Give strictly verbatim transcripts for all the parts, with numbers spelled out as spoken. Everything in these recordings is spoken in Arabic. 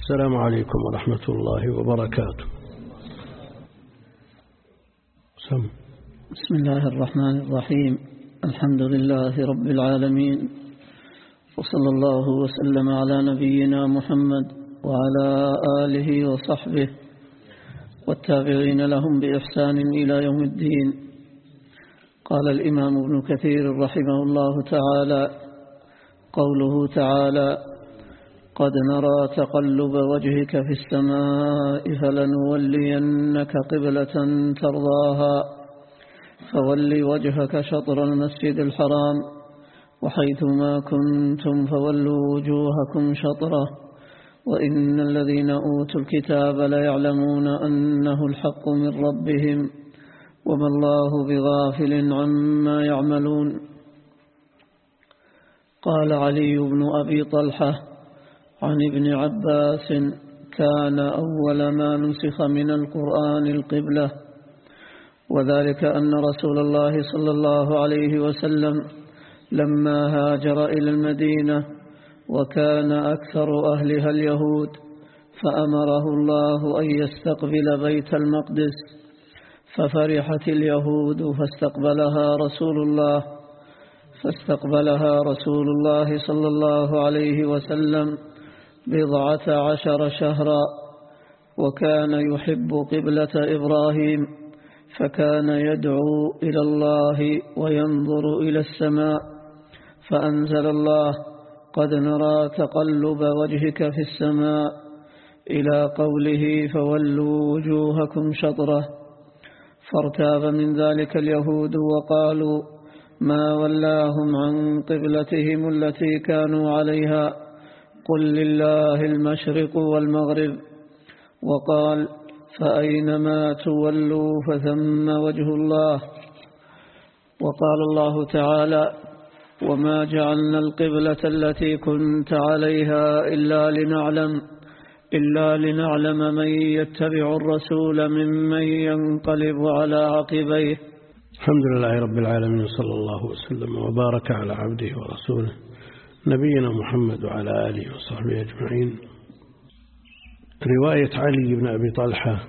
السلام عليكم ورحمة الله وبركاته. سم. بسم الله الرحمن الرحيم. الحمد لله رب العالمين، وصلى الله وسلم على نبينا محمد وعلى آله وصحبه والتابعين لهم بإحسان إلى يوم الدين. قال الإمام ابن كثير رحمه الله تعالى: قوله تعالى: قد نرى تقلب وجهك في السماء فلنولينك قبلة ترضاها فول وجهك شطر المسجد الحرام وحيثما كنتم فولوا وجوهكم شطره وإن الذين أوتوا الكتاب ليعلمون أنه الحق من ربهم وما الله بغافل عما يعملون. قال علي بن أبي طلحة عن ابن عباس: كان أول ما نسخ من القرآن القبلة، وذلك أن رسول الله صلى الله عليه وسلم لما هاجر إلى المدينة وكان أكثر أهلها اليهود فأمره الله أن يستقبل بيت المقدس، ففرحت اليهود فاستقبلها رسول الله فاستقبلها رسول الله صلى الله عليه وسلم بضعة عشر شهرا، وكان يحب قبلة إبراهيم، فكان يدعو إلى الله وينظر إلى السماء، فأنزل الله: قد نرى تقلب وجهك في السماء، إلى قوله: فولوا وجوهكم شطره. فارتاب من ذلك اليهود وقالوا: ما ولاهم عن قبلتهم التي كانوا عليها، قل لله المشرق والمغرب. وقال: فأينما تولوا فثم وجه الله. وقال الله تعالى: وما جعلنا القبلة التي كنت عليها إلا لنعلم إلا لنعلم من يتبع الرسول ممن ينقلب على عقبيه. الحمد لله رب العالمين، صلى الله وسلم وبارك على عبده ورسوله نبينا محمد وعلى آله وصحبه أجمعين. رواية علي بن أبي طلحة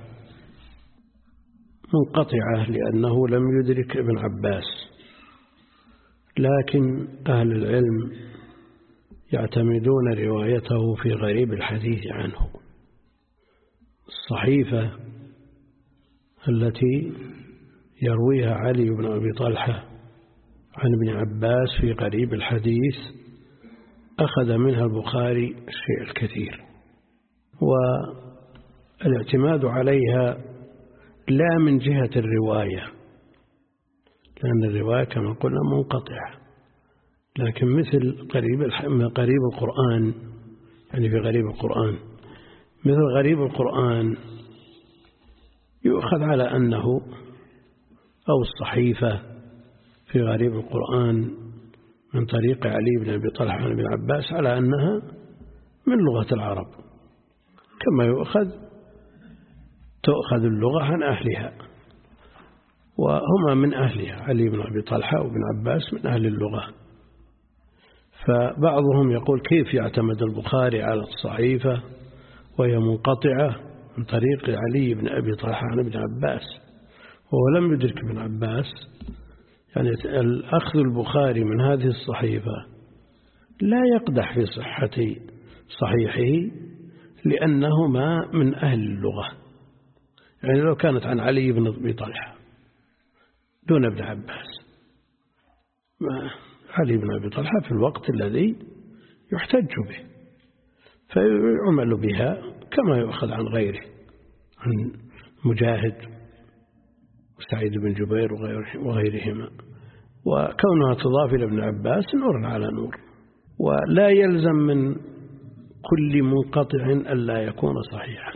منقطعة لأنه لم يدرك ابن عباس، لكن أهل العلم يعتمدون روايته في غريب الحديث عنه. الصحيفة التي يرويها علي بن أبي طلحة عن ابن عباس في غريب الحديث أخذ منها البخاري الشيء الكثير، والاعتماد عليها لا من جهة الرواية، لأن الرواية كما قلنا منقطعة، لكن مثل قريب قريب القرآن، يعني في غريب القرآن مثل غريب القرآن يؤخذ على أنه، أو الصحيفة في غريب القرآن من طريق علي بن أبي طلحة عن ابن عباس على أنها من لغة العرب، كما يؤخذ تؤخذ اللغة عن أهلها، وهما من أهلها، علي بن أبي طلحة وابن عباس من أهل اللغة. فبعضهم يقول: كيف يعتمد البخاري على الصحيفة وهي منقطعة من طريق علي بن أبي طلحة عن ابن عباس وهو لم يدرك ابن عباس؟ يعني الأخذ البخاري من هذه الصحيفة لا يقدح في صحة صحيحه، لأنهما من أهل اللغة. يعني لو كانت عن علي بن أبي طلحة دون ابن عباس، علي بن أبي طلحة في الوقت الذي يحتج به، فيعمل بها كما يؤخذ عن غيره، عن مجاهد وسعيد بن جبير وغيرهما. وكونها تضاف إلى ابن عباس نور على نور، ولا يلزم من كل منقطع ألا يكون صحيحا،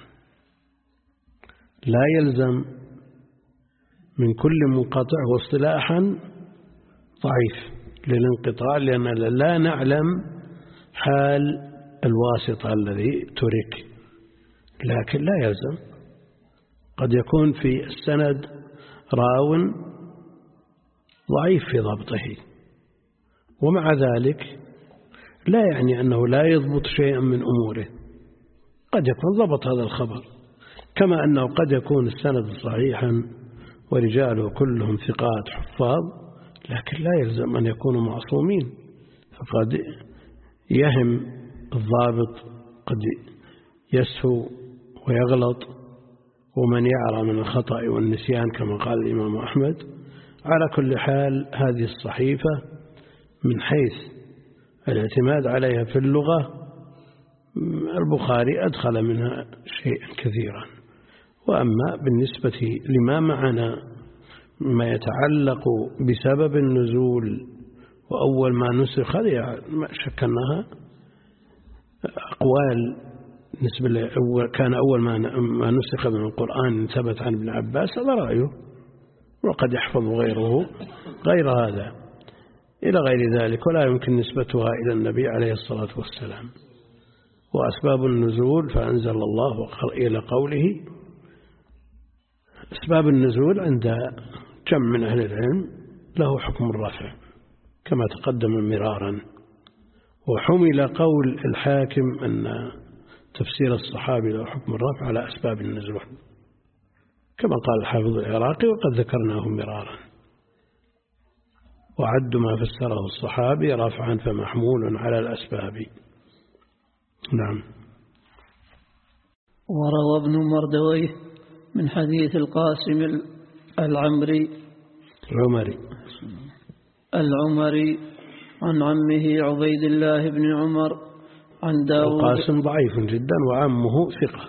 لا يلزم من كل منقطع واصطلاحا ضعيف للانقطاع، لأننا لا نعلم حال الواسطة الذي ترك، لكن لا يلزم. قد يكون في السند راو ضعيف في ضبطه، ومع ذلك لا يعني أنه لا يضبط شيئا من أموره، قد يكون ضبط هذا الخبر، كما أنه قد يكون السند صحيحا ورجاله كلهم ثقات حفاظ، لكن لا يلزم أن يكونوا معصومين، فقد يهم الضابط، قد يسهو ويغلط، ومن يعرى من الخطأ والنسيان كما قال الإمام أحمد. على كل حال هذه الصحيفة من حيث الاعتماد عليها في اللغة البخاري أدخل منها شيئا كثيرا. وأما بالنسبة لما معنا ما يتعلق بسبب النزول وأول ما نسخ، هذه ما شك أنها أقوال بالنسبة لأول كان أول ما ما نسخ من القرآن ثبت عن ابن عباس، هذا رأيه، وقد يحفظ غيره غير هذا إلى غير ذلك، ولا يمكن نسبتها إلى النبي عليه الصلاة والسلام. وأسباب النزول فأنزل الله إلى قوله. أسباب النزول عند جمع من أهل العلم له حكم الرفع كما تقدم مرارا، وحمل قول الحاكم أن تفسير الصحابي له حكم الرفع على أسباب النزول كما قال الحافظ العراقي، وقد ذكرناه مرارا. وعد ما فسره الصحابي رفعا فمحمول على الأسباب. نعم. وروى ابن مردويه من حديث القاسم العمري العمري العمري عن عمه عبيد الله بن عمر عن داود. القاسم ضعيف جدا وعمه ثقة،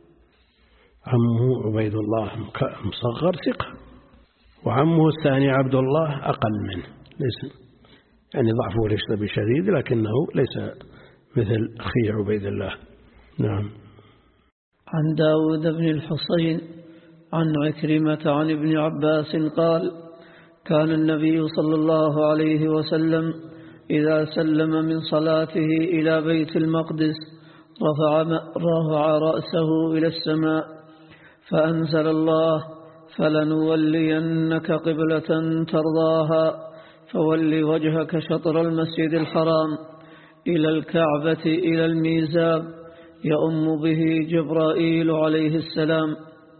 عمه عبيد الله مصغر ثقة، وعمه الثاني عبد الله أقل منه، ليس يعني ضعفه ليس بشديد لكنه ليس مثل أخي عبيد الله. نعم. عن داود بن الحصين عن عكرمة عن ابن عباس قال: كان النبي صلى الله عليه وسلم إذا سلم من صلاته إلى بيت المقدس رفع, رفع رأسه إلى السماء فأنزل الله: فلنولينك قبلة ترضاها فول وجهك شطر المسجد الحرام إلى الكعبة إلى الميزاب يؤم به جبرائيل عليه السلام.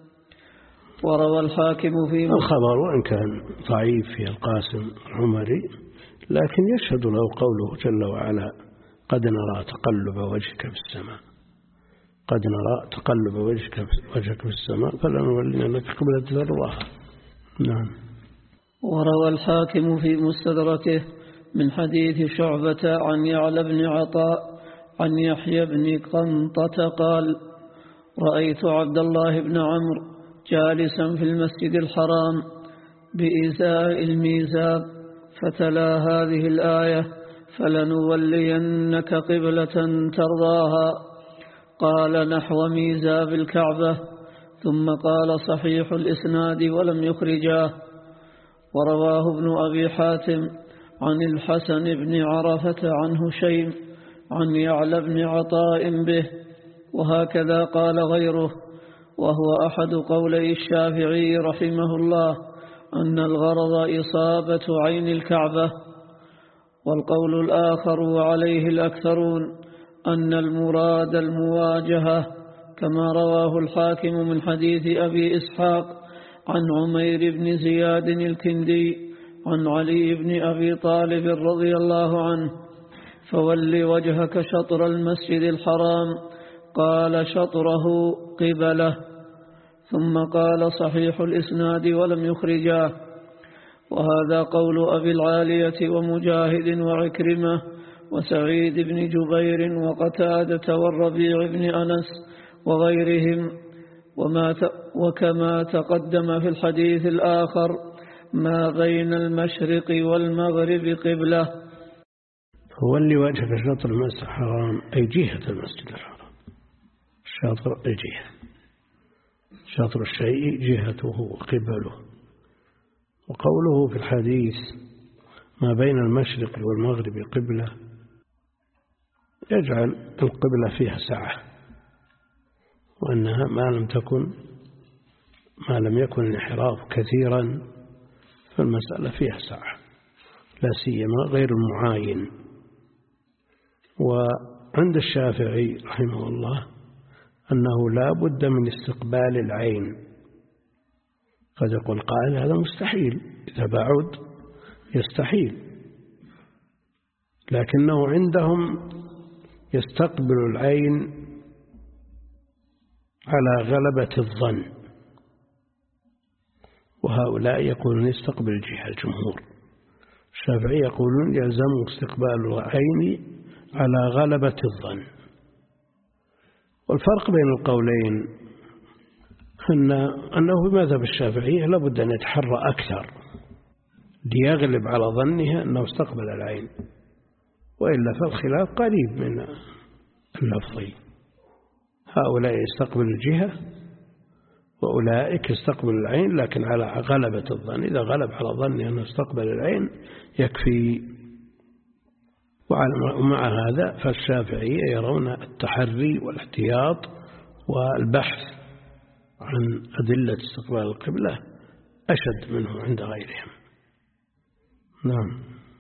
وروى الحاكم في الخبر وإن كان ضعيف في القاسم العمري لكن يشهد له قوله جل وعلا: قد نرى تقلب وجهك في السماء، قد نرى تقلب وجهك وجهك في السماء فلنولينك قبلة ترضاها. نعم. وروى الحاكم في مستدركه من حديث شعبة عن يعلى بن عطاء عن يحيى بن قنطة قال: رأيت عبد الله بن عمرو جالسا في المسجد الحرام بإزاء الميزاب فتلا هذه الآية: فلنولينك قبلة ترضاها. قال: نحو ميزاب الكعبة. ثم قال: صحيح الإسناد ولم يخرجاه. ورواه ابن أبي حاتم عن الحسن بن عرفة عن هشيم عن يعلى بن عطاء به، وهكذا قال غيره، وهو أحد قولي الشافعي رحمه الله أن الغرض إصابة عين الكعبة. والقول الآخر وعليه الأكثرون أن المراد المواجهة، كما رواه الحاكم من حديث أبي إسحاق عن عمير بن زياد الكندي عن علي بن أبي طالب رضي الله عنه: فول وجهك شطر المسجد الحرام. قال: شطره قبله. ثم قال: صحيح الإسناد ولم يخرجاه. وهذا قول أبي العالية ومجاهد وعكرمة وسعيد بن جبير وقتادة والربيع بن أنس وغيرهم. وما وكما تقدم في الحديث الآخر: ما بين المشرق والمغرب قبلة. فولي وجهك شطر المسجد الحرام أي جهة المسجد الحرام، الشاطر أي جهة، شطر الشيء جهته قبله. وقوله في الحديث: ما بين المشرق والمغرب قبلة، يجعل القبلة فيها سعة، وأنها ما لم تكن ما لم يكن الانحراف كثيرا فالمسألة فيها سعة، لا سيما غير المعاين. وعند الشافعي رحمه الله أنه لا بد من استقبال العين. قد يقول قائل هذا مستحيل، إذا بعد يستحيل، لكنه عندهم يستقبل العين على غلبة الظن، وهؤلاء يقولون يستقبل الجهة. الجمهور الشافعي يقولون يلزم استقبال العين على غلبة الظن. والفرق بين القولين أن أنه بمذهب الشافعية لابد أن يتحرى أكثر ليغلب على ظنها أنه استقبل العين، وإلا فالخلاف قريب من اللفظي. هؤلاء يستقبل الجهة وأولئك يستقبل العين، لكن على غلبة الظن. إذا غلب على ظنه أنه استقبل العين يكفي. ومع هذا فالشافعية يرون التحري والاحتياط والبحث عن أدلة استقبال القبلة أشد منه عند غيرهم. نعم.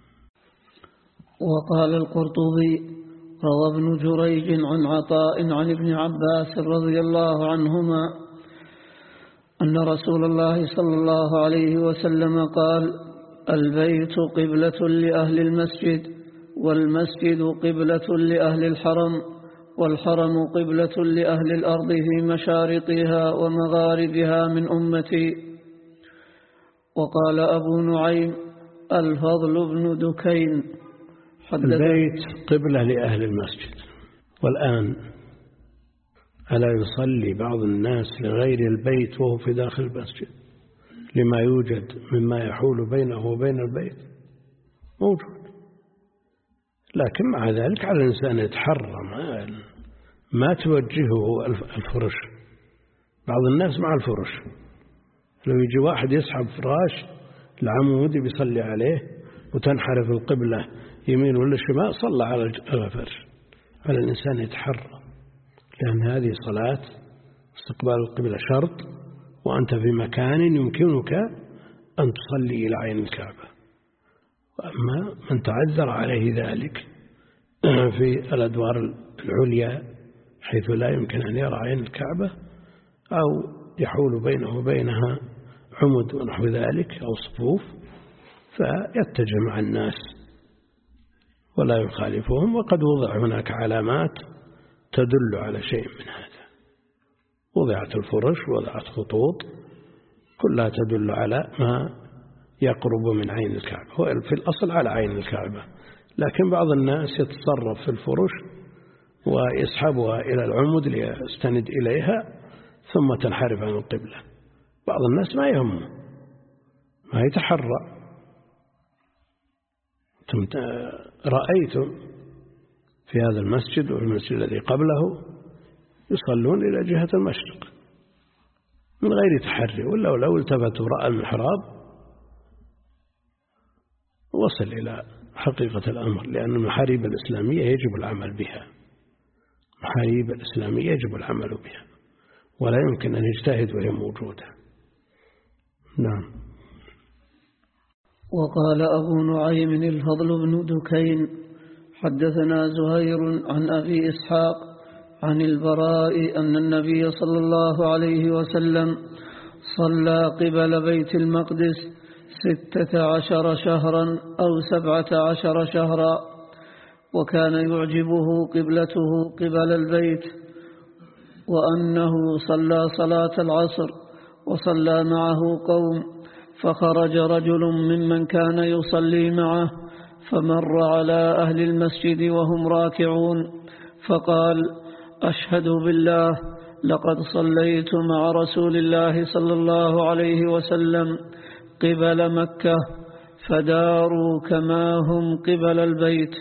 وقال القرطبي: روى ابن جريج عن عطاء عن ابن عباس رضي الله عنهما أن رسول الله صلى الله عليه وسلم قال: البيت قبلة لأهل المسجد، والمسجد قبلة لأهل الحرم، والحرم قبلة لأهل الأرض في مشارقها ومغاربها من أمتي. وقال أبو نعيم: الفضل بن دكين البيت قبلة لأهل المسجد. والآن ألا يصلي بعض الناس لغير البيت وهو في داخل المسجد لما يوجد مما يحول بينه وبين البيت؟ موجود. لكن مع ذلك على الإنسان يتحرى ما توجهه الفرش. بعض الناس مع الفرش، لو يجي واحد يسحب فراش العمود بيصلي عليه وتنحرف القبلة يمين ولا شمال، صلى على الفرش. على الإنسان يتحرى، لأن هذه صلاة استقبال القبلة شرط، وأنت في مكان يمكنك أن تصلي إلى عين الكعبة. وأما من تعذر عليه ذلك في الأدوار العليا حيث لا يمكن أن يرى عين الكعبة، أو يحول بينه وبينها عمد ونحو ذلك أو صفوف، فيتجه مع الناس ولا يخالفهم. وقد وضع هناك علامات تدل على شيء من هذا، وضعت الفرش وضعت خطوط كلها تدل على ما يقرب من عين الكعبة، هو في الأصل على عين الكعبة، لكن بعض الناس يتصرف في الفرش ويسحبها إلى العمود ليستند إليها ثم تنحرف عن القبلة. بعض الناس ما يهمه، ما يتحرى. رأيتم في هذا المسجد والمسجد الذي قبله يصلون إلى جهة المشرق من غير تحري، ولا لو التفتوا رأى المحراب وصل إلى حقيقة الأمر، لأن المحاريب الإسلامية يجب العمل بها. المحاريب الإسلامية يجب العمل بها، ولا يمكن أن يجتهد وهي موجودة. نعم. وقال أبو نعيم الفضل بن دكين: حدثنا زهير عن أبي إسحاق عن البراء أن النبي صلى الله عليه وسلم صلى قبل بيت المقدس ستة عشر شهرا أو سبعة عشر شهرا، وكان يعجبه قبلته قبل البيت، وأنه صلى صلاة العصر وصلى معه قوم، فخرج رجل ممن كان يصلي معه فمر على أهل المسجد وهم راكعون، فقال: أشهد بالله لقد صليت مع رسول الله صلى الله عليه وسلم قبل مكة، فداروا كما هم قبل البيت.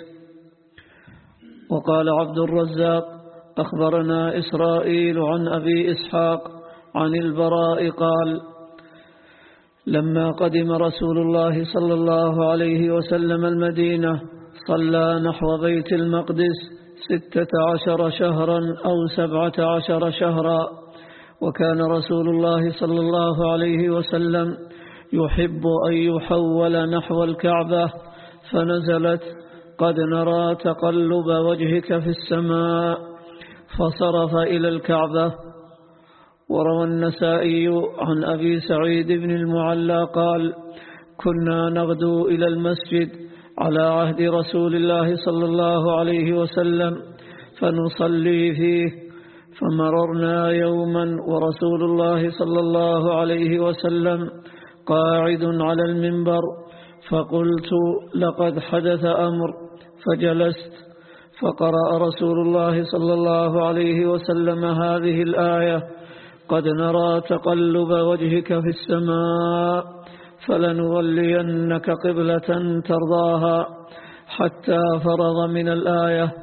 وقال عبد الرزاق: أخبرنا إسرائيل عن أبي إسحاق عن البراء قال: لما قدم رسول الله صلى الله عليه وسلم المدينة صلى نحو بيت المقدس ستة عشر شهرا أو سبعة عشر شهرا، وكان رسول الله صلى الله عليه وسلم يحب أن يحول نحو الكعبة، فنزلت: قد نرى تقلب وجهك في السماء، فصرف إلى الكعبة. وروى النسائي عن أبي سعيد بن المعلى قال: كنا نغدو إلى المسجد على عهد رسول الله صلى الله عليه وسلم فنصلي فيه، فمررنا يوما ورسول الله صلى الله عليه وسلم قاعد على المنبر، فقلت: لقد حدث أمر، فجلست، فقرأ رسول الله صلى الله عليه وسلم هذه الآية: قد نرى تقلب وجهك في السماء فلنولينك قبلة ترضاها، حتى فرغ من الآية.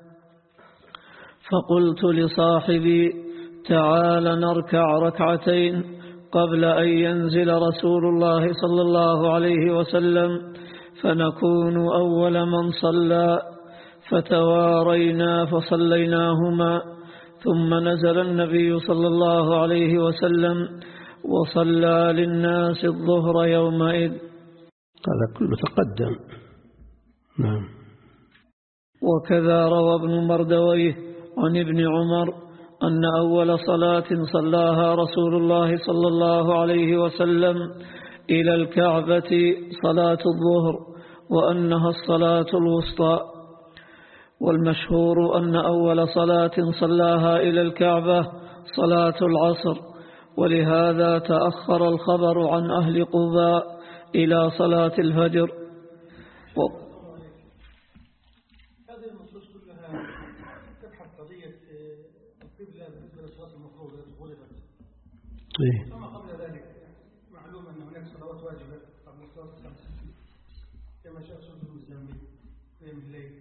فقلت لصاحبي: تعال نركع ركعتين قبل أن ينزل رسول الله صلى الله عليه وسلم فنكون أول من صلى، فتوارينا فصليناهما، ثم نزل النبي صلى الله عليه وسلم وصلى للناس الظهر يومئذ. هذا كله تقدم. نعم. وكذا روى ابن مردويه عن ابن عمر أن أول صلاة صلاها رسول الله صلى الله عليه وسلم إلى الكعبة صلاة الظهر، وأنها الصلاة الوسطى. والمشهور أن أول صلاة صلاها إلى الكعبة صلاة العصر، ولهذا تأخر الخبر عن أهل قباء إلى صلاة الفجر. و... هذه النصوص كلها تبحث قضية القبلة بالنسبة للصلاة المفروضة التي غلبت. أما قبل ذلك معلوم أن هناك صلوات واجبة قبل الصلاة الخمس، كما جاء سورة المزمل قيام الليل،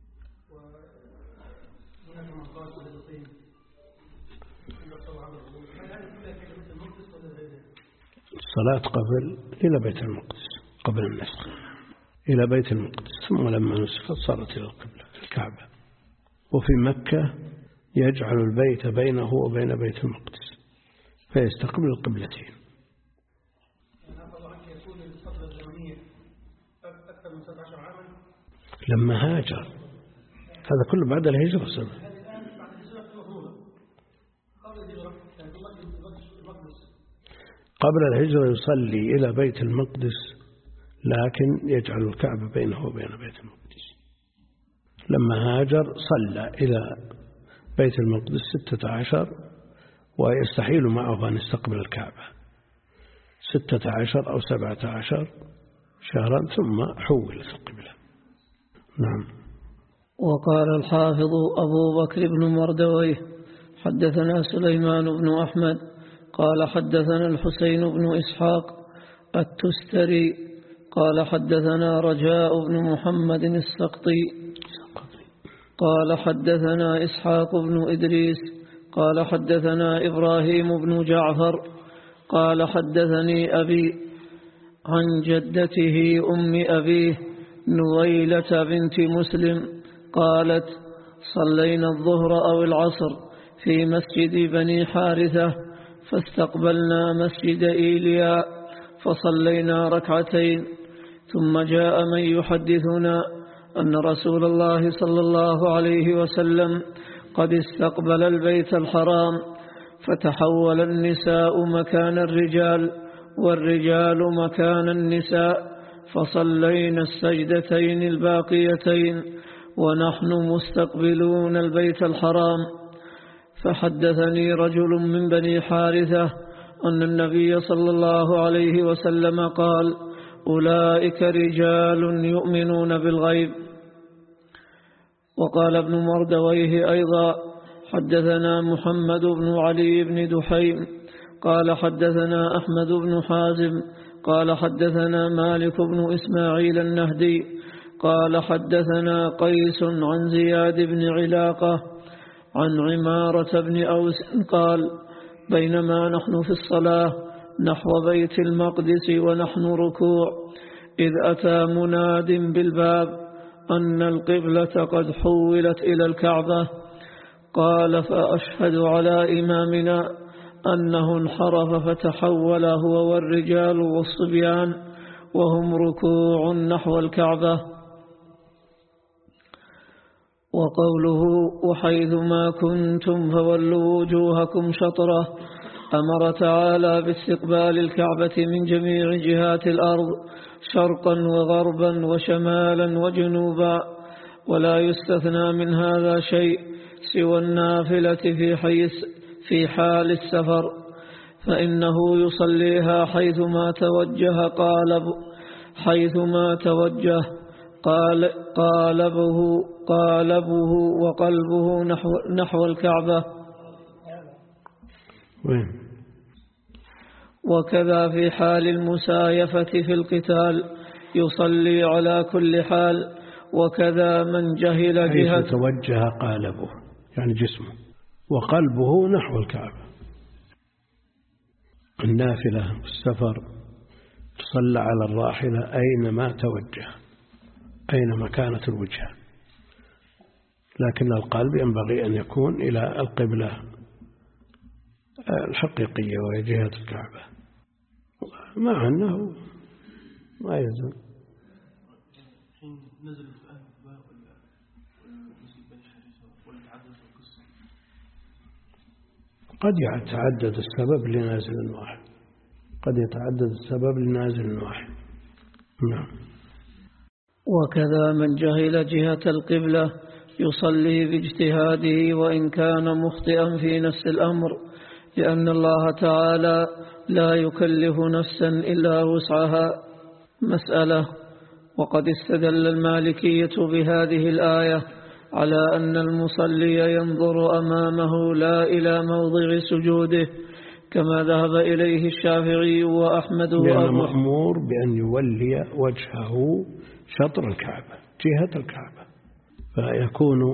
وهناك من قال صلاتين إلا صلاة على الظهور. هل هذه كلها في بيت المقدس ولا غيرها؟ الصلاة قبل إلى بيت المقدس قبل النسخ إلى بيت المقدس، ثم لما نسخت صارت إلى القبلة الكعبة. وفي مكة يجعل البيت بينه وبين بيت المقدس فيستقبل القبلتين. لما هاجر، هذا كله بعد الهجرة سنة. قبل الهجرة يصلي إلى بيت المقدس، لكن يجعل الكعبة بينه وبين بيت المقدس. لما هاجر صلى إلى بيت المقدس ستة عشر، ويستحيل معه أن يستقبل الكعبة ستة عشر أو سبعة عشر شهرا، ثم حولت القبلة. نعم. وقال الحافظ أبو بكر بن مردويه: حدثنا سليمان بن أحمد قال حدثنا الحسين بن إسحاق التستري قال حدثنا رجاء بن محمد السقطي قال حدثنا إسحاق بن إدريس قال حدثنا إبراهيم بن جعفر قال حدثني أبي عن جدته أم أبيه نويلة بنت مسلم قالت: صلينا الظهر أو العصر في مسجد بني حارثة، فاستقبلنا مسجد إيليا فصلينا ركعتين، ثم جاء من يحدثنا أن رسول الله صلى الله عليه وسلم قد استقبل البيت الحرام، فتحول النساء مكان الرجال والرجال مكان النساء، فصلينا السجدتين الباقيتين ونحن مستقبلون البيت الحرام. فحدثني رجل من بني حارثة أن النبي صلى الله عليه وسلم قال: أولئك رجال يؤمنون بالغيب. وقال ابن مردويه أيضا: حدثنا محمد بن علي بن دحيم قال حدثنا أحمد بن حازم قال حدثنا مالك بن إسماعيل النهدي قال حدثنا قيس عن زياد بن علاقة عن عمارة بن أوس قال: بينما نحن في الصلاة نحو بيت المقدس ونحن ركوع، إذ أتى مناد بالباب أن القبلة قد حولت إلى الكعبة. قال: فأشهد على إمامنا أنه انحرف فتحول هو والرجال والصبيان وهم ركوع نحو الكعبة. وقوله وحيثما كنتم فولوا وجوهكم شطرة، أمر تعالى باستقبال الكعبة من جميع جهات الأرض شرقا وغربا وشمالا وجنوبا، ولا يستثنى من هذا شيء سوى النافلة في, في حال السفر، فإنه يصليها حيثما توجه قالب حيثما توجه قال قالبه قالبه وقلبه نحو, نحو الكعبة. وكذا في حال المسايفة في القتال يصلي على كل حال. وكذا من جهل جهة توجه قالبه يعني جسمه، وقلبه نحو الكعبة. النافلة والسفر تصلى على الراحلة أينما توجه، أينما كانت الوجهة، لكن القلب ينبغي أن يكون إلى القبلة الحقيقية وهي جهة الكعبة، مع أنه ما يزال. قد يتعدد السبب لنازل واحد، قد يتعدد السبب لنازل واحد. نعم. وكذا من جهل جهة القبلة يصلي باجتهاده وإن كان مخطئا في نفس الأمر، لأن الله تعالى لا يكلف نفسا إلا وسعها. مسألة. وقد استدل المالكية بهذه الآية على أن المصلي ينظر أمامه لا إلى موضع سجوده، كما ذهب إليه الشافعي وأحمد لأنه مأمور بأن يولي وجهه شطر الكعبة، جهة الكعبة، فيكون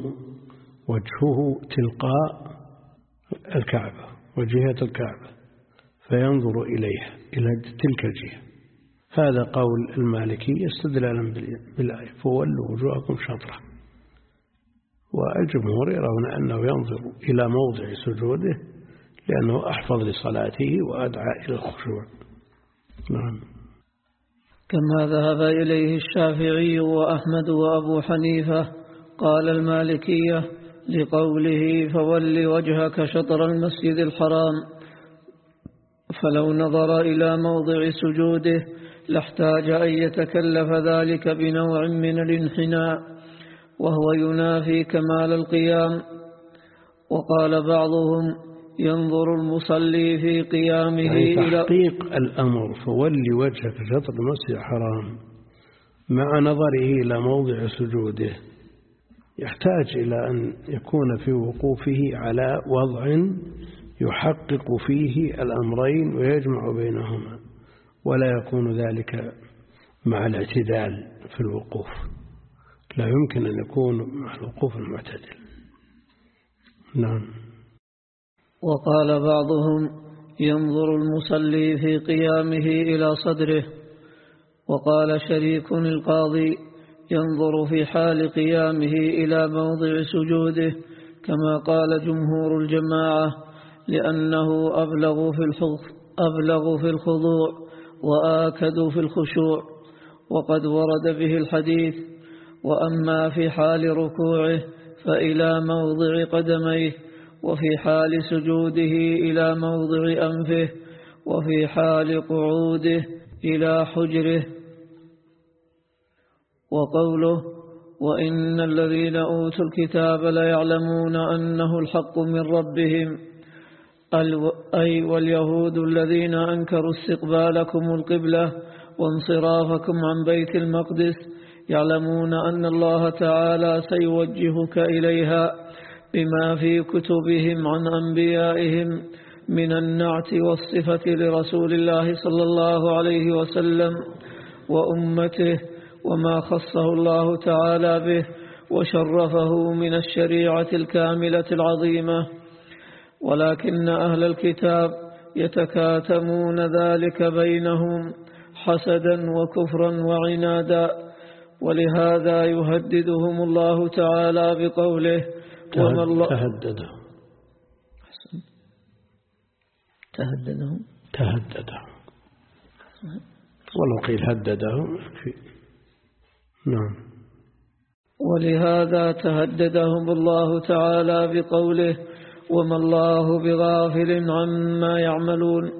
وجهه تلقاء الكعبة وجهة الكعبة، فينظر إليها إلى تلك الجهة. هذا قول المالكي استدلالا بالآية فولوا وجوهكم شطرة، والجمهور يرون أنه ينظر إلى موضع سجوده لأنه أحفظ لصلاته وأدعى إلى الخشوع. نعم. كما ذهب إليه الشافعي وأحمد وأبو حنيفة. قال المالكية لقوله فول وجهك شطر المسجد الحرام، فلو نظر إلى موضع سجوده لاحتاج أن يتكلف ذلك بنوع من الانحناء، وهو ينافي كمال القيام. وقال بعضهم ينظر المصلي في قيامه يعني تحقيق الأمر فولي وجهك شطر المسجد الحرام مع نظره إلى موضع سجوده يحتاج إلى أن يكون في وقوفه على وضع يحقق فيه الأمرين ويجمع بينهما، ولا يكون ذلك مع الاعتدال في الوقوف، لا يمكن أن يكون مع الوقوف المعتدل. نعم. وقال بعضهم ينظر المصلي في قيامه إلى صدره. وقال شريك القاضي ينظر في حال قيامه إلى موضع سجوده، كما قال جمهور الجماعة، لأنه أبلغ في أبلغ في الخضوع وآكد في الخشوع، وقد ورد به الحديث. وأما في حال ركوعه فإلى موضع قدميه، وفي حال سجوده إلى موضع أنفه، وفي حال قعوده إلى حجره. وقوله وإن الذين أوتوا الكتاب ليعلمون أنه الحق من ربهم، أي واليهود الذين أنكروا استقبالكم القبلة وانصرافكم عن بيت المقدس يعلمون أن الله تعالى سيوجهك إليها بما في كتبهم عن أنبيائهم من النعت والصفة لرسول الله صلى الله عليه وسلم وأمته، وما خصه الله تعالى به وشرفه من الشريعة الكاملة العظيمة. ولكن أهل الكتاب يتكاتمون ذلك بينهم حسدا وكفرا وعنادا، ولهذا يهددهم الله تعالى بقوله وما الله تهددهم تهددهم تهددهم ولو قيل هددهم. نعم. ولهذا تهددهم الله تعالى بقوله وما الله بغافل عما يعملون.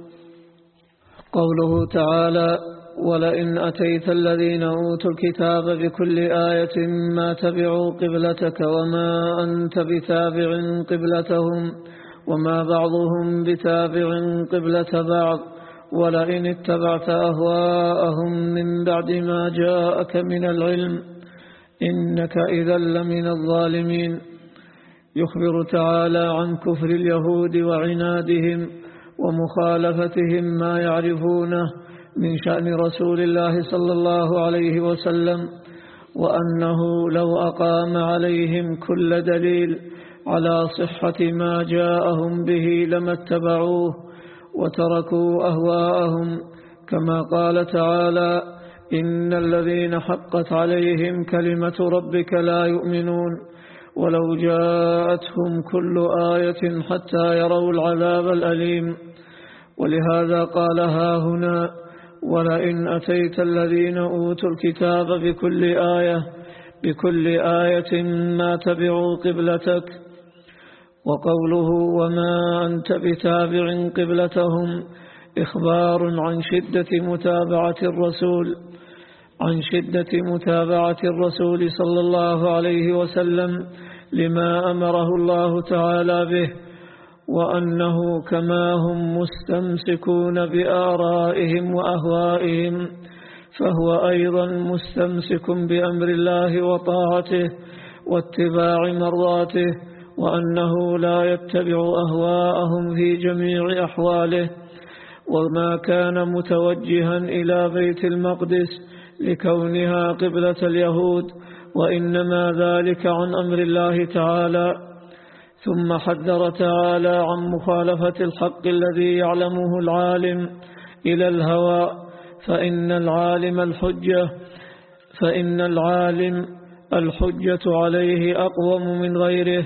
قوله تعالى ولئن أتيت الذين أوتوا الكتاب بكل آية ما تبعوا قبلتك وما أنت بتابع قبلتهم وما بعضهم بتابع قبلة بعض ولئن اتبعت أهواءهم من بعد ما جاءك من العلم إنك إذا لمن الظالمين. يخبر تعالى عن كفر اليهود وعنادهم ومخالفتهم ما يعرفونه من شأن رسول الله صلى الله عليه وسلم، وأنه لو أقام عليهم كل دليل على صحة ما جاءهم به لما اتبعوه وتركوا أهواءهم، كما قال تعالى إن الذين حقت عليهم كلمة ربك لا يؤمنون ولو جاءتهم كل آية حتى يروا العذاب الأليم. ولهذا قال ها هنا ولئن أتيت الذين أوتوا الكتاب بكل آية بكل آية ما تبعوا قبلتك. وقوله وما أنت بتابع قبلتهم إخبار عن شدة متابعة الرسول عن شدة متابعة الرسول صلى الله عليه وسلم لما أمره الله تعالى به، وأنه كما هم مستمسكون بآرائهم وأهوائهم فهو أيضا مستمسك بأمر الله وطاعته واتباع مرضاته، وأنه لا يتبع أهواءهم في جميع أحواله. وما كان متوجها إلى بيت المقدس لكونها قبلة اليهود، وإنما ذلك عن أمر الله تعالى. ثم حذر تعالى عن مخالفة الحق الذي يعلمه العالم إلى الهوى، فإن العالم الحجة فإن العالم الحجة عليه أقوم من غيره.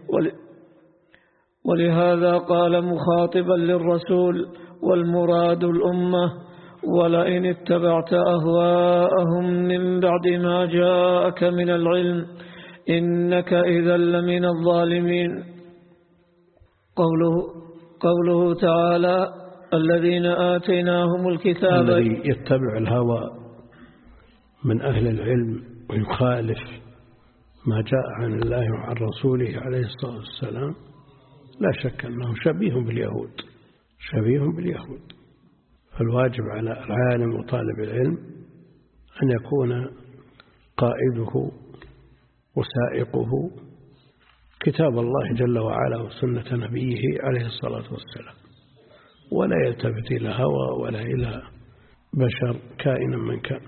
ولهذا قال مخاطبا للرسول والمراد الأمة ولئن اتبعت أهواءهم من بعد ما جاءك من العلم إنك إذا لمن الظالمين. قوله, قوله تعالى الذين آتيناهم الكتاب الذي يتبع الهوى من أهل العلم ويخالف ما جاء عن الله وعن رسوله عليه الصلاة والسلام لا شك أنه شبيه باليهود شبيه باليهود. فالواجب على العالم وطالب العلم أن يكون قائده وسائقه كتاب الله جل وعلا وسنة نبيه عليه الصلاة والسلام، ولا يلتفت إلى هوى ولا إلى بشر كائنا من كان.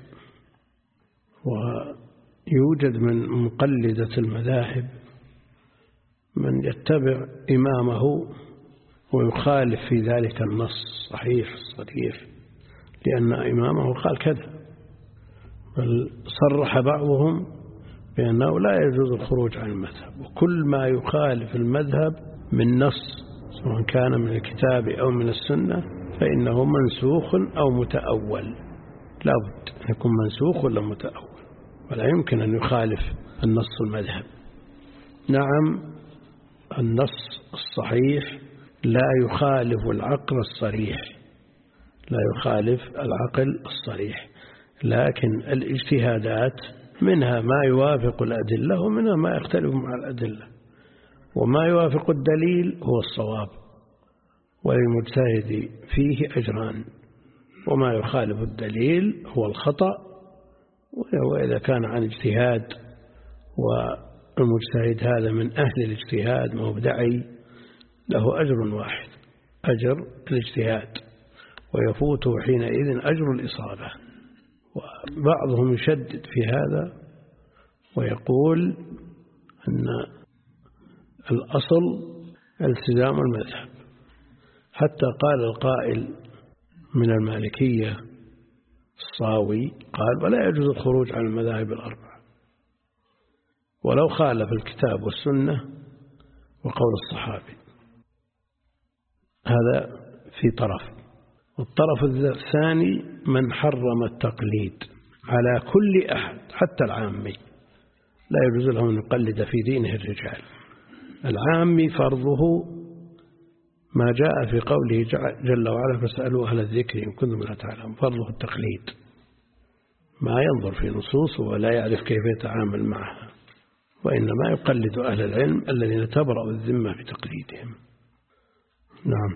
ويوجد من مقلدة المذاهب من يتبع إمامه ويخالف في ذلك النص الصحيح الصريح لأن إمامه قال كذا، بل صرح بعضهم بأنه لا يجوز الخروج عن المذهب، وكل ما يخالف المذهب من نص سواء كان من الكتاب أو من السنة فإنه منسوخ أو متأول، لا بد أن يكون منسوخ ولا متأول، ولا يمكن أن يخالف النص المذهب. نعم النص الصحيح لا يخالف العقل الصريح لا يخالف العقل الصريح لكن الاجتهادات منها ما يوافق الأدلة ومنها ما يختلف مع الأدلة، وما يوافق الدليل هو الصواب وللمجتهد فيه أجران، وما يخالف الدليل هو الخطأ، وإذا كان عن اجتهاد والمجتهد هذا من أهل الاجتهاد مبدعي له أجر واحد أجر الاجتهاد ويفوته حينئذ أجر الإصابة. وبعضهم يشدد في هذا ويقول أن الأصل التزام المذهب، حتى قال القائل من المالكية الصاوي قال ولا يجوز الخروج عن المذاهب الأربعة ولو خالف الكتاب والسنة وقول الصحابي. هذا في طرف. والطرف الثاني من حرم التقليد على كل أحد حتى العامي، لا يجوز له أن يقلد في دينه الرجال. العامي فرضه ما جاء في قوله جل وعلا فاسألوا أهل الذكر إن كنتم لا تعلمون، فرضه التقليد، ما ينظر في نصوصه ولا يعرف كيف يتعامل معها، وإنما يقلد أهل العلم الذين تبرأ الذمة في تقليدهم. نعم.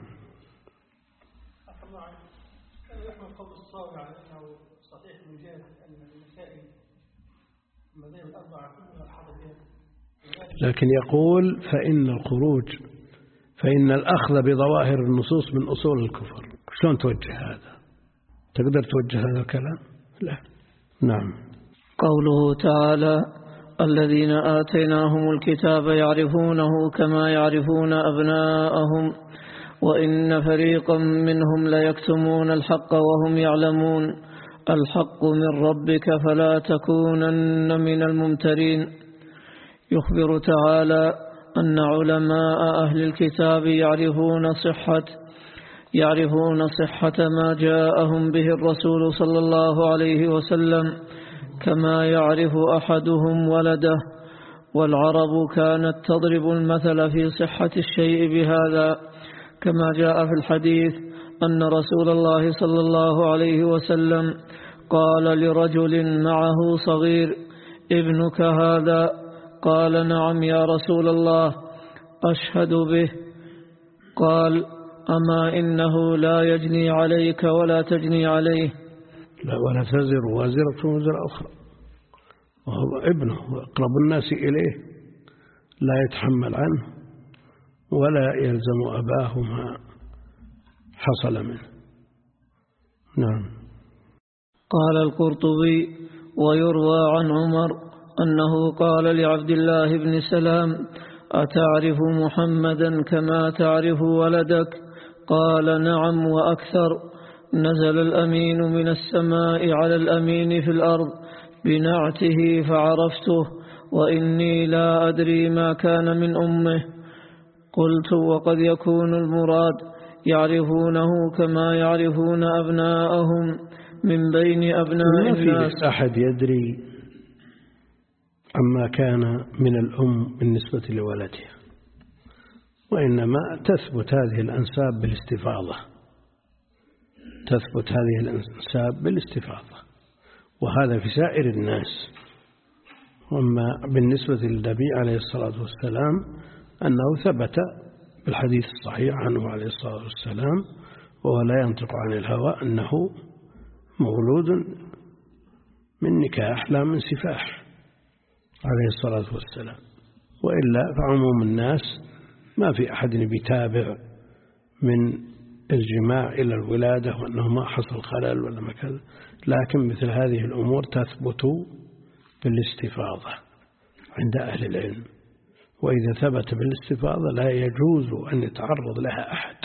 كان يحمل قول الصواب على أنه صحيح من جهة أن المسائل المذاهب الأربعة كلها الحظ فيها، لكن يقول فإن الخروج فإن الأخذ بظواهر النصوص من أصول الكفر. شلون توجه هذا؟ تقدر توجه هذا الكلام؟ لا. نعم. قوله تعالى الذين آتيناهم الكتاب يعرفونه كما يعرفون أبناءهم وإن فريقا منهم ليكتمون الحق وهم يعلمون الحق من ربك فلا تكونن من الممترين. يخبر تعالى أن علماء أهل الكتاب يعرفون صحة يعرفون صحة ما جاءهم به الرسول صلى الله عليه وسلم كما يعرف أحدهم ولده، والعرب كانت تضرب المثل في صحة الشيء بهذا، كما جاء في الحديث أن رسول الله صلى الله عليه وسلم قال لرجل معه صغير ابنك هذا؟ قال نعم يا رسول الله أشهد به. قال أما إنه لا يجني عليك ولا تجني عليه. لا، ولا تزر وازرة وزر أخرى، وهو ابنه وأقرب الناس إليه، لا يتحمل عنه ولا يلزم أباه ما حصل منه. نعم. قال القرطبي ويروى عن عمر أنه قال لعبد الله بن سلام أتعرف محمدا كما تعرف ولدك؟ قال نعم وأكثر. نزل الأمين من السماء على الأمين في الأرض بنعته فعرفته وإني لا أدري ما كان من أمه. قلت وقد يكون المراد يعرفونه كما يعرفون أبناءهم من بين أبناء الناس. ما في أحد يدري عما كان من الأم بالنسبة لولدها، وإنما تثبت هذه الأنساب بالاستفاضة تثبت هذه الأنساب بالاستفاضة وهذا في سائر الناس. وأما بالنسبة للنبي عليه الصلاة والسلام أنه ثبت بالحديث الصحيح عنه عليه الصلاة والسلام وهو لا ينطق عن الهوى أنه مولود من نكاح لا من سفاح عليه الصلاة والسلام. وإلا فعموم الناس ما في أحد بيتابع من الجماع إلى الولادة وأنه ما حصل خلل ولا ما كذا، لكن مثل هذه الأمور تثبت بالاستفاضة عند أهل العلم، وإذا ثبت بالاستفاضة لا يجوز أن يتعرض لها أحد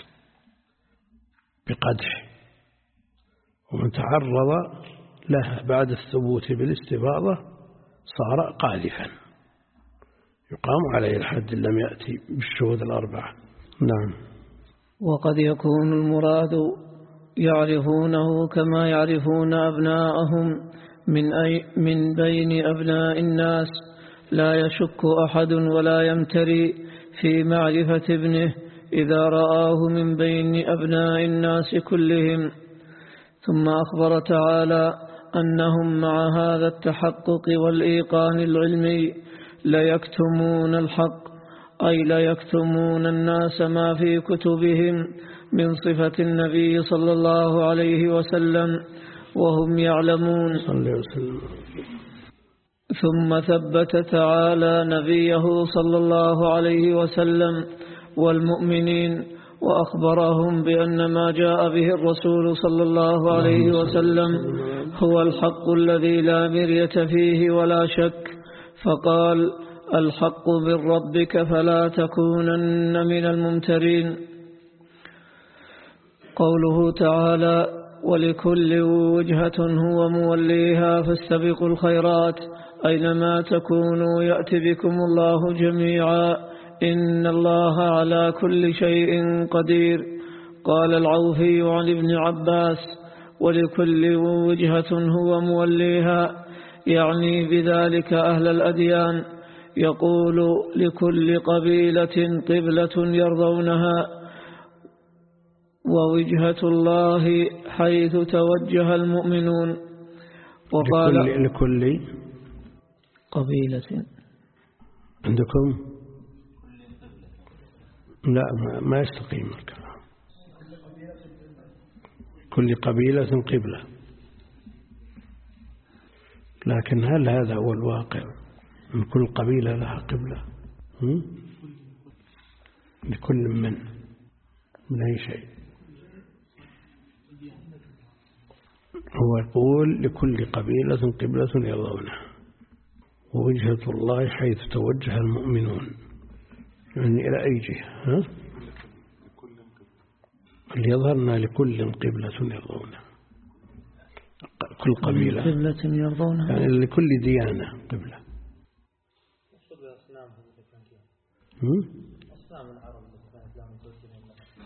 بقدح، ومن تعرض لها بعد الثبوت بالاستفاضة صار قاذفا يقام عليه الحد لم يأتي بالشهود الأربعة. نعم. وقد يكون المراد يعرفونه كما يعرفون أبناءهم من, أي من بين أبناء الناس، لا يشك أحد ولا يمتري في معرفة ابنه إذا رآه من بين أبناء الناس كلهم. ثم أخبر تعالى أنهم مع هذا التحقق والإيقان العلمي ليكتمون الحق، أي ليكتمون الناس ما في كتبهم من صفة النبي صلى الله عليه وسلم وهم يعلمون. ثم ثبت تعالى نبيه صلى الله عليه وسلم والمؤمنين وأخبرهم بأن ما جاء به الرسول صلى الله عليه وسلم هو الحق الذي لا مرية فيه ولا شك، فقال الحق من ربك فلا تكونن من الممترين. قوله تعالى ولكل وجهة هو موليها فاستبقوا الخيرات أينما تكونوا يأتي بكم الله جميعا إن الله على كل شيء قدير. قال العوفي عن ابن عباس ولكل وجهة هو موليها يعني بذلك أهل الأديان، يقول لكل قبيلة قبلة يرضونها، ووجهة الله حيث توجه المؤمنون. وقال لكل, لكل قبيلة عندكم لا ما يستقيم الكلام. كل قبيلة قبلة، لكن هل هذا هو الواقع؟ من كل قبيلة لها قبلة؟ لكل من من أي شيء؟ هو يقول لكل قبيلة قبلة يرضونها ووجهة الله حيث توجه المؤمنون، يعني إلى أي جهة؟ ها؟ ليظهرنا لكل قبلة يرضونها، كل قبيلة قبلة يرضونها يعني لكل ديانة قبلة. أصنام العرب التي كانت لهم توجه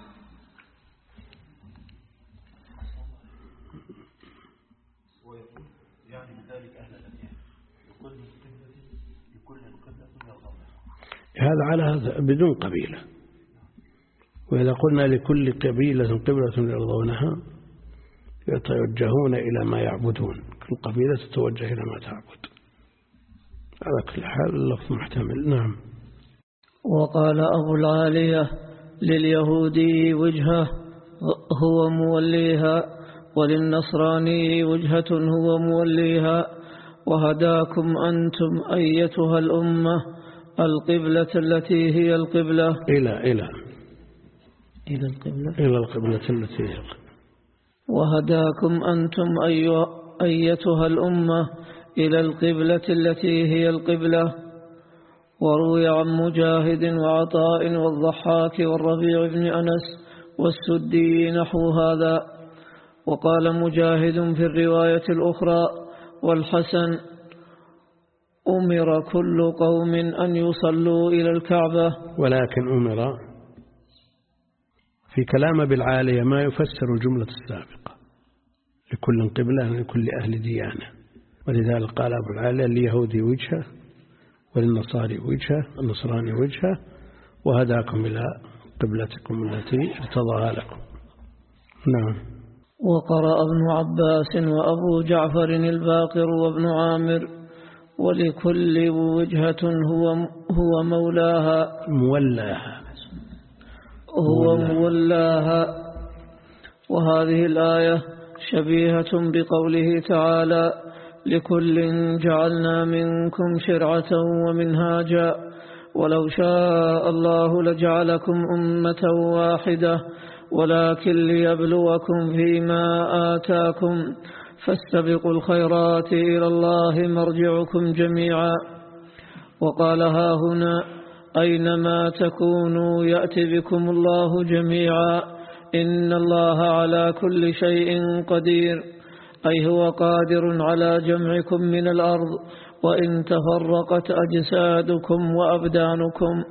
ويقول يعني بذلك أهل الأديان لكل قبلة لكل قبلة يرضونها. هذا على هذا بدون قبيلة. وإذا قلنا لكل قبيلة قبلة يرضونها يتوجهون إلى ما يعبدون، كل قبيلة تتوجه إلى ما تعبد. على كل حال اللفظ محتمل. نعم. وقال أبو العالية لليهودي وجهة هو موليها، وللنصراني وجهة هو موليها، وهداكم أنتم أيتها الأمة القبلة التي هي القبلة إلى إلى إلى القبلة إلى القبلة التي هي القبلة. وهداكم أنتم أيتها الأمة إلى القبلة التي هي القبلة. وروي عن مجاهد وعطاء والضحاك والربيع بن أنس والسدي نحو هذا. وقال مجاهد في الرواية الأخرى والحسن: أمر كل قوم أن يصلوا إلى الكعبة. ولكن أمر في كلام بالعالية ما يفسر الجملة السابقة، لكل قبلة لكل أهل ديانة. ولذلك قال أبو العالية: اليهودي وجهة، وللنصاري وجهة، النصراني وجهة، وهداكم إلى قبلتكم التي ارتضاها لكم. نعم. وقرأ ابن عباس وأبو جعفر الباقر وابن عامر: ولكل وجهة هو هو مولاها مولاها هو مولاها. وهذه الآية شبيهة بقوله تعالى: لكل جعلنا منكم شرعة ومنهاجا ولو شاء الله لجعلكم أمة واحدة ولكن ليبلوكم فيما آتاكم فاستبقوا الخيرات إلى الله مرجعكم جميعا. وقال ها هنا: أينما تكونوا يأتي بكم الله جميعا إن الله على كل شيء قدير، أي هو قادر على جمعكم من الأرض وإن تفرقت أجسادكم وأبدانكم.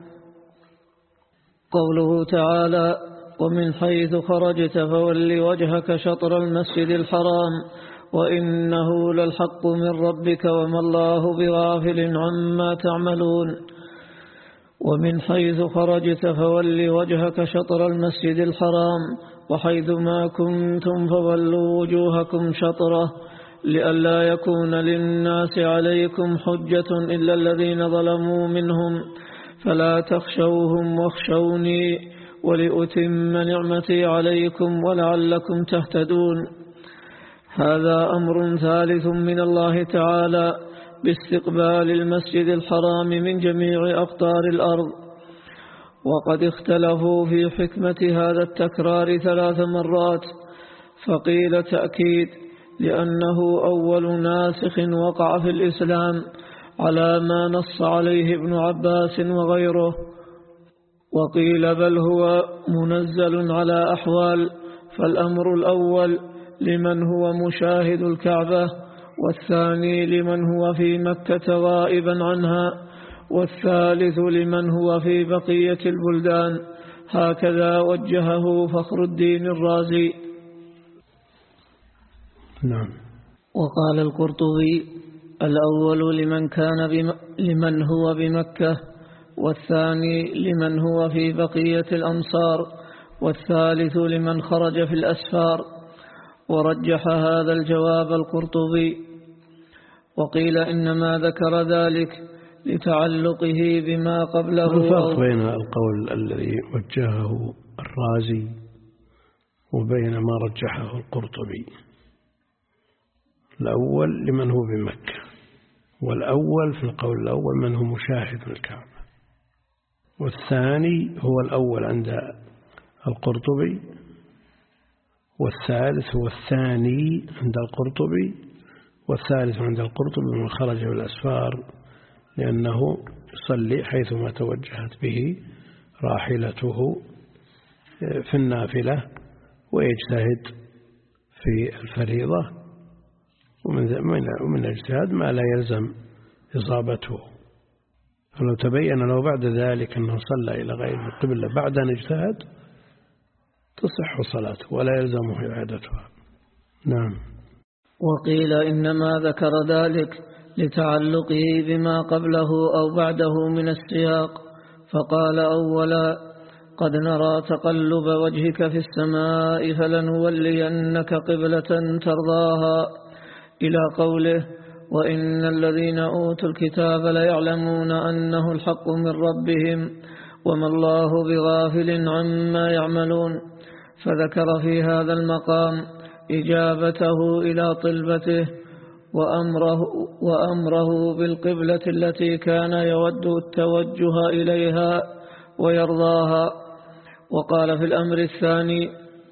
قوله تعالى: ومن حيث خرجت فول وجهك شطر المسجد الحرام وإنه للحق من ربك وما الله بغافل عما تعملون. ومن حيث خرجت فول وجهك شطر المسجد الحرام وحيث ما كنتم فولوا وجوهكم شطره لئلا يكون للناس عليكم حجة إلا الذين ظلموا منهم فلا تخشوهم واخشوني ولأتم نعمتي عليكم ولعلكم تهتدون. هذا أمر ثالث من الله تعالى باستقبال المسجد الحرام من جميع أقطار الأرض. وقد اختلفوا في حكمة هذا التكرار ثلاث مرات، فقيل تأكيد لأنه أول ناسخ وقع في الإسلام على ما نص عليه ابن عباس وغيره، وقيل بل هو منزل على أحوال، فالأمر الأول لمن هو مشاهد الكعبة، والثاني لمن هو في مكة غائبا عنها، والثالث لمن هو في بقية البلدان. هكذا وجهه فخر الدين الرازي. نعم. وقال القرطبي: الأول لمن كان بم... لمن هو بمكة، والثاني لمن هو في بقية الأمصار، والثالث لمن خرج في الأسفار. ورجح هذا الجواب القرطبي. وقيل إنما ذكر ذلك لتعلقه بما قبله. الفرق بين القول الذي وجهه الرازي وبين ما رجحه القرطبي: الأول لمن هو بمكة، والأول في القول الأول من هو مشاهد الكعبة، والثاني هو الأول عند القرطبي، والثالث هو الثاني عند القرطبي، والثالث عند القرطبي من خرج في الأسفار، لأنه يصلي حيثما توجهت به راحلته في النافلة ويجتهد في الفريضة، ومن الاجتهاد ما لا يلزم إصابته. فلو تبين له بعد ذلك أنه صلى إلى غير القبلة بعد أن اجتهد تصح صلاته ولا يلزمه إعادتها. نعم. وقيل إنما ذكر ذلك لتعلقه بما قبله أو بعده من السياق، فقال: أولا قد نرى تقلب وجهك في السماء فلنولينك قبلة ترضاها، إلى قوله: وإن الذين أوتوا الكتاب ليعلمون أنه الحق من ربهم وما الله بغافل عما يعملون. فذكر في هذا المقام إجابته إلى طلبته وأمره, وأمره بالقبلة التي كان يود التوجه إليها ويرضاها. وقال في الأمر الثاني: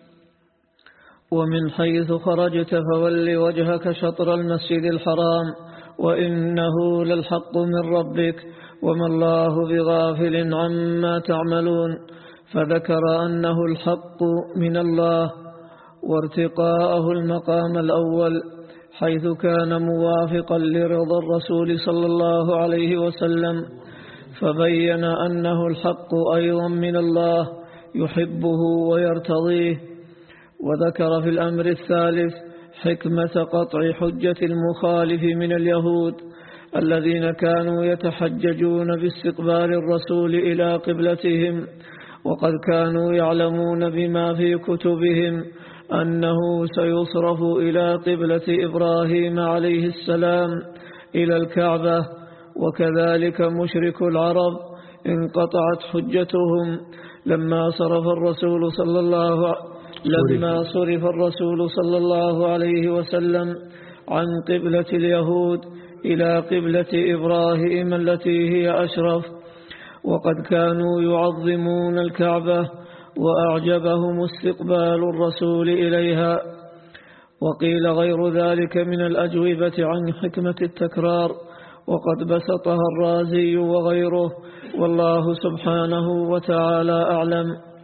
ومن حيث خرجت فول وجهك شطر المسجد الحرام وإنه للحق من ربك وما الله بغافل عما تعملون. فذكر أنه الحق من الله، وارتقاءه المقام الأول حيث كان موافقا لرضا الرسول صلى الله عليه وسلم، فبين أنه الحق أيضا من الله يحبه ويرتضيه. وذكر في الأمر الثالث حكمة قطع حجة المخالف من اليهود الذين كانوا يتحججون باستقبال الرسول إلى قبلتهم، وقد كانوا يعلمون بما في كتبهم أنه سيصرف إلى قبلة إبراهيم عليه السلام إلى الكعبة. وكذلك مشرك العرب انقطعت حجتهم لما صرف الرسول صلى الله عليه لما صرف الرسول صلى الله عليه وسلم عن قبلة اليهود إلى قبلة إبراهيم التي هي أشرف، وقد كانوا يعظمون الكعبة وأعجبهم استقبال الرسول إليها. وقيل غير ذلك من الأجوبة عن حكمة التكرار، وقد بسطها الرازي وغيره، والله سبحانه وتعالى أعلم.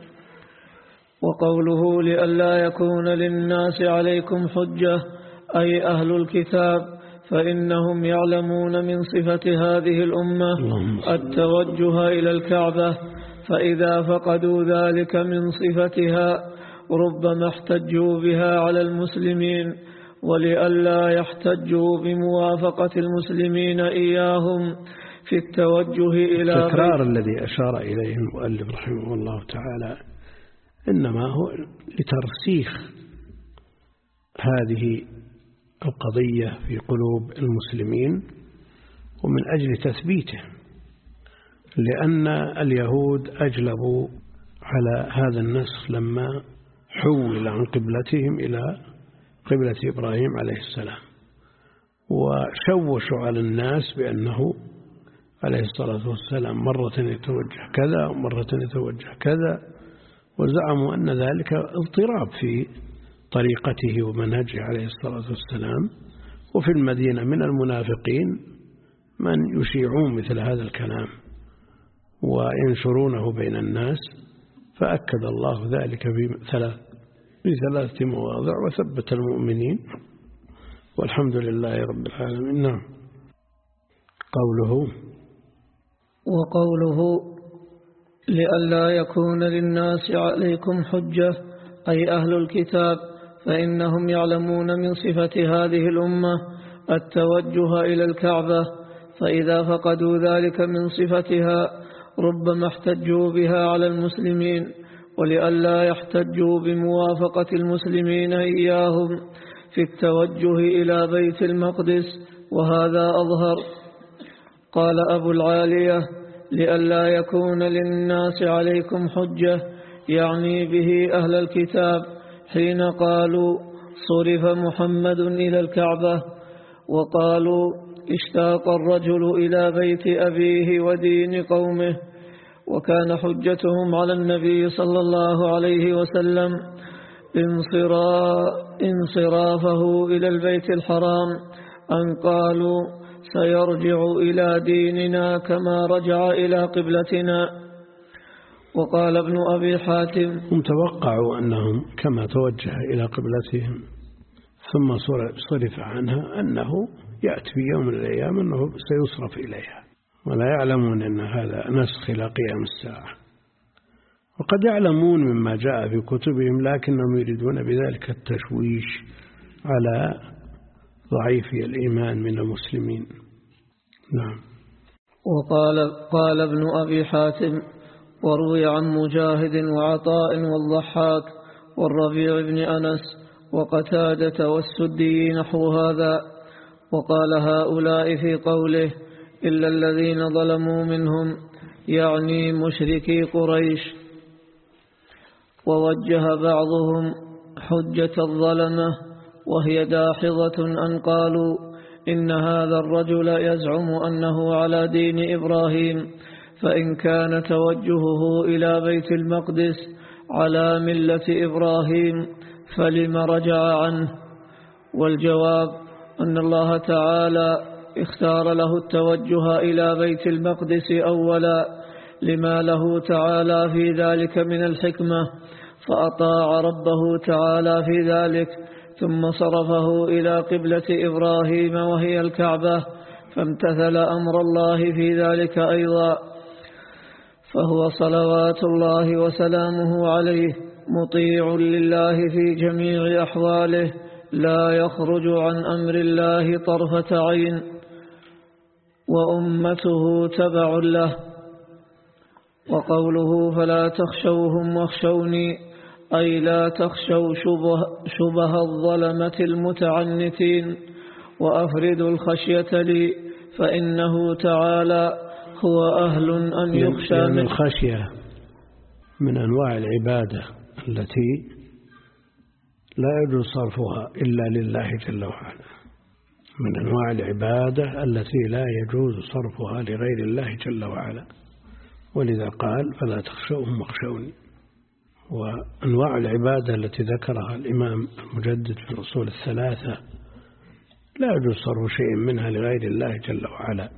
وقوله لئلا يكون للناس عليكم حجة أي أهل الكتاب، فإنهم يعلمون من صفة هذه الأمة التوجه إلى الكعبة، فإذا فقدوا ذلك من صفتها ربما احتجوا بها على المسلمين، ولئلا يحتجوا بموافقة المسلمين إياهم في التوجه إلى التكرار الذي أشار إليه المؤلف رحمه الله تعالى إنما هو لترسيخ هذه القضية في قلوب المسلمين ومن أجل تثبيته، لأن اليهود أجلبوا على هذا النسخ لما حول عن قبلتهم إلى قبلة إبراهيم عليه السلام، وشوشوا على الناس بأنه عليه الصلاة والسلام مرة يتوجه كذا ومرة يتوجه كذا، وزعموا أن ذلك اضطراب في طريقته ومنهجه عليه الصلاة والسلام. وفي المدينة من المنافقين من يشيعون مثل هذا الكلام وينشرونه بين الناس، فأكد الله ذلك في ثلاث في ثلاثة مواضع وثبت المؤمنين، والحمد لله رب العالمين. نعم. قوله وقوله لئلا يكون للناس عليكم حجة أي أهل الكتاب، فإنهم يعلمون من صفة هذه الأمة التوجه إلى الكعبة، فإذا فقدوا ذلك من صفتها ربما احتجوا بها على المسلمين، ولئلا يحتجوا بموافقة المسلمين إياهم في التوجه إلى بيت المقدس، وهذا أظهر. قال أبو العالية: لئلا يكون للناس عليكم حجة، يعني به أهل الكتاب، حين قالوا صرف محمد إلى الكعبة، وقالوا اشتاق الرجل إلى بيت أبيه ودين قومه. وكان حجتهم على النبي صلى الله عليه وسلم انصرافه إلى البيت الحرام أن قالوا سيرجع إلى ديننا كما رجع إلى قبلتنا. وقال ابن أبي حاتم: هم توقعوا أنهم كما توجه إلى قبلتهم ثم صرف عنها أنه يأتي في يوم من الأيام أنه سيصرف إليها، ولا يعلمون أن هذا نسخ إلى قيام الساعة. وقد يعلمون مما جاء في كتبهم، لكنهم يريدون بذلك التشويش على ضعيفي الإيمان من المسلمين. نعم. وقال قال ابن أبي حاتم: وروي عن مجاهد وعطاء والضحاك والربيع بن أنس وقتادة والسدي نحو هذا. وقال هؤلاء في قوله إلا الذين ظلموا منهم، يعني مشركي قريش. ووجه بعضهم حجة الظلمة وهي داحضة أن قالوا إن هذا الرجل يزعم أنه على دين إبراهيم، فإن كان توجهه إلى بيت المقدس على ملة إبراهيم فلم رجع عنه. والجواب أن الله تعالى اختار له التوجه إلى بيت المقدس أولا لما له تعالى في ذلك من الحكمة، فأطاع ربه تعالى في ذلك، ثم صرفه إلى قبلة إبراهيم وهي الكعبة، فامتثل أمر الله في ذلك أيضا، فهو صلوات الله وسلامه عليه مطيع لله في جميع أحواله، لا يخرج عن أمر الله طرفة عين، وأمته تبع له. وقوله فلا تخشوهم واخشوني، أي لا تخشوا شبه, شبه الظلمة المتعنتين، وأفردوا الخشية لي، فإنه تعالى هو أهل أن يخشى من الخشية من أنواع العبادة التي لا يجوز صرفها إلا لله جل وعلا، من أنواع العبادة التي لا يجوز صرفها لغير الله جل وعلا، ولذا قال فلا تخشوهم واخشوني. وأنواع العبادة التي ذكرها الإمام المجدد في الأصول الثلاثة لا يجوز صرف شيء منها لغير الله جل وعلا.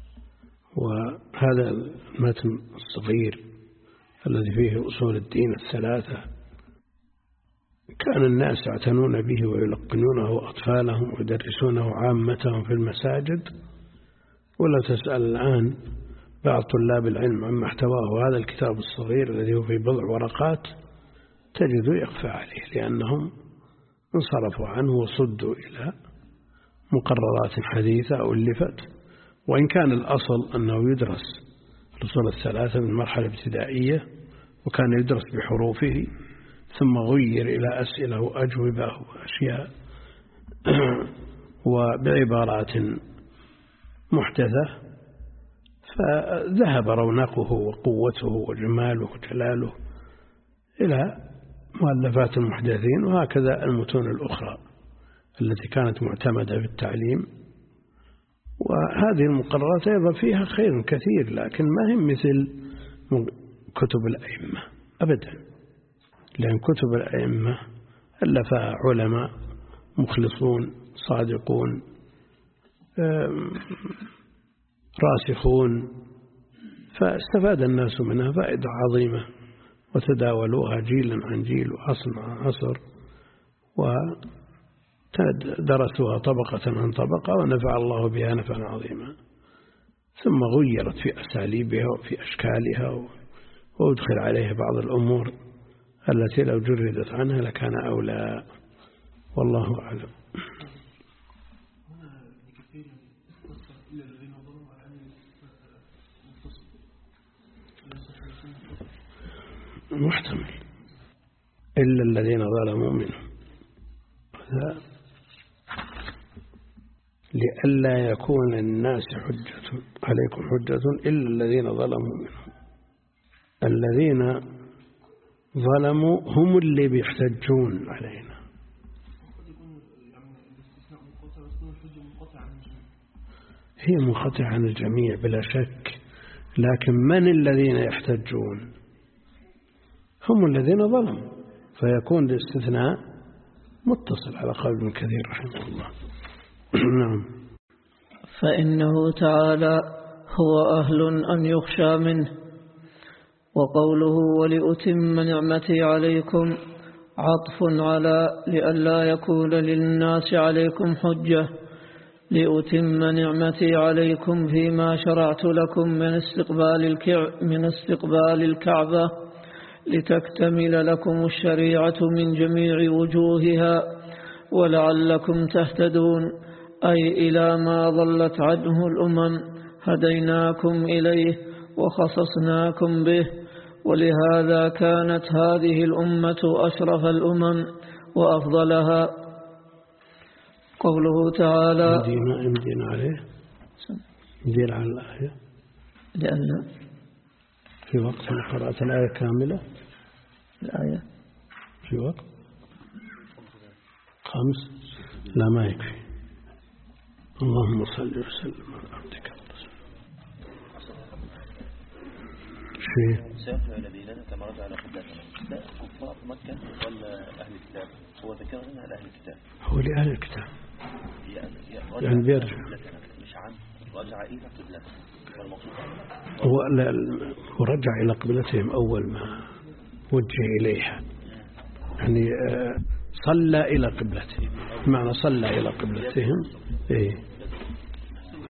وهذا المتن الصغير الذي فيه أصول الدين الثلاثة كان الناس يعتنون به ويلقنونه أطفالهم ويدرسونه عامتهم في المساجد، ولا تسأل الآن بعض طلاب العلم عما احتواه هذا الكتاب الصغير الذي هو في بضع ورقات تجد يخفى عليه، لأنهم انصرفوا عنه وصدوا إلى مقررات حديثة أو اللفت. وإن كان الأصل أنه يدرس الأصول الثلاثة من مرحلة ابتدائية، وكان يدرس بحروفه، ثم غير إلى أسئلة وأجوبة وأشياء وبعبارات محدثة، فذهب رونقه وقوته وجماله وجلاله إلى مؤلفات المحدثين. وهكذا المتون الأخرى التي كانت معتمدة في التعليم، وهذه المقررات أيضا فيها خير كثير، لكن ما هي مثل كتب الأئمة أبدا، لأن كتب الأئمة ألفها علماء مخلصون صادقون راسخون، فاستفاد الناس منها فائدة عظيمة، وتداولوها جيلا عن جيل وعصر عن عصر، ودرسوها طبقة عن طبقة، ونفع الله بها نفعا عظيما. ثم غيرت في أساليبها وفي أشكالها، وأدخل عليها بعض الأمور التي لو جردت عنها لكان أولى، والله أعلم. محتمل إلا الذين ظلموا منهم، لئلا يكون الناس حجة عليكم حجة إلا الذين ظلموا منهم. الذين ظلموا هم اللي بيحتجون علينا. هي منقطعة عن الجميع بلا شك، لكن من الذين يحتجون؟ هم الذين ظلموا، فيكون الاستثناء متصل على قول ابن كثير رحمه الله. نعم. فإنه تعالى هو أهل أن يخشى منه. وقوله ولأتم نعمتي عليكم عطف على لئلا يكون للناس عليكم حجة، لأتم نعمتي عليكم فيما شرعت لكم من استقبال الكعبة من استقبال الكعبة لتكتمل لكم الشريعة من جميع وجوهها ولعلكم تهتدون، أي إلى ما ضلت عنه الأمم هديناكم إليه وخصصناكم به، ولهذا كانت هذه الأمة أشرف الأمم وأفضلها. قوله تعالى مدينة مدينة عليه مدينة على الآية، لأن في وقت قرأت الآية كاملة، الآية في وقت خمس لا ما يكفي. اللهم صل وسلم على عبدك شيء سيرجع إلى ديننا كما رجع إلى قبلتنا. لا كفار مكة ولا أهل الكتاب؟ هو ذكر هنا لأهل الكتاب، هو لأهل الكتاب يعني, يعني بيرجع مش عن رجع إلى قبلتنا. هو ورجع إلى قبلتهم أول ما وجه إليها، يعني صلى إلى قبلتهم، معنى صلى إلى قبلتهم إيه